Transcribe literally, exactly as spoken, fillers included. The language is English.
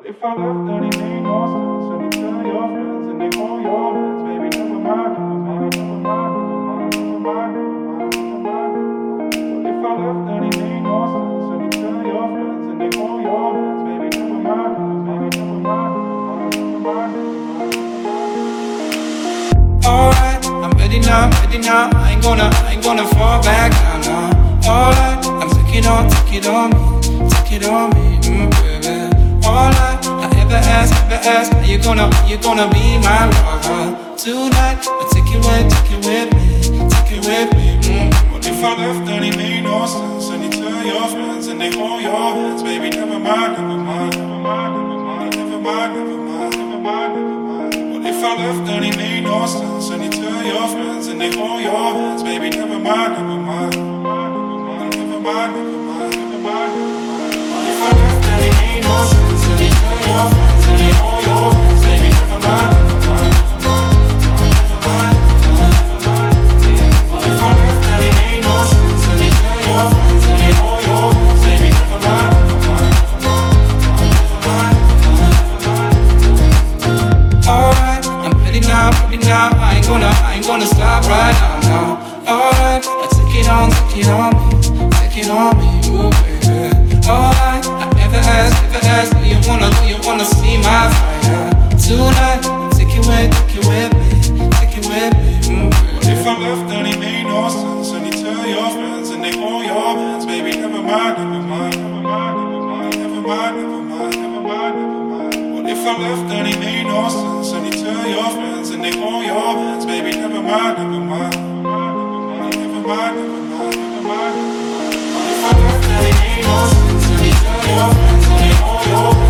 If I left, then it made no sense. And you tell your friends and they hold your hands, baby, never mind, never mind, never mind, never mind, never mind, never mind, never mind. If I left, then it made no sense. And you tell your friends and they hold your hands, baby, never mind, never mind, never mind, never mind, never mind. Alright, I'm ready now, ready now. I ain't gonna, I ain't gonna fall back down now. Alright, I'm taking on, take it on me, take it on me, mm, baby. All I, I ever ask, ever ask, are you gonna, are you gonna be my lover tonight? But take it with, take it with me, take it with me. Mm. What if I left, then it made no sense? And you tell your friends and they hold your hands, baby, never mind, never mind, never mind, never mind, never mind, never mind, never mind, never mind. What if I left, then it made no sense? And you tell your friends and they hold your hands, baby, never mind, never mind, never mind, never mind, never mind, never mind, never mind. What if I left, then it made no sense? Your friends and they hold your hands, baby, never mind, never mind, never mind, never mind, never mind. Well, if I left, then it ain't no sense. And they tell your friends and they hold your hands, baby, never mind, never mind, never mind, never mind. Alright, I'm ready now, ready now. I ain't gonna, I ain't gonna stop right now, now. Alright, I take it on, take it on me, take it on me, ooh baby. Alright, I never ask, never ask, do you wanna, do you wanna see my fire tonight? Take it with, take it with me, take it with me. Mm. What if I left, then it made no sense? And you tell your friends and they hold your hands, baby, never mind, never mind, never mind, never mind, never mind, never mind, never mind, never mind. What if I left, then it made no sense? And you tell your friends and they hold your hands, baby, never mind, never mind, never mind, never mind, never mind, never mind. What if I left, then it made no sense? And you tell your friends and they hold your hands.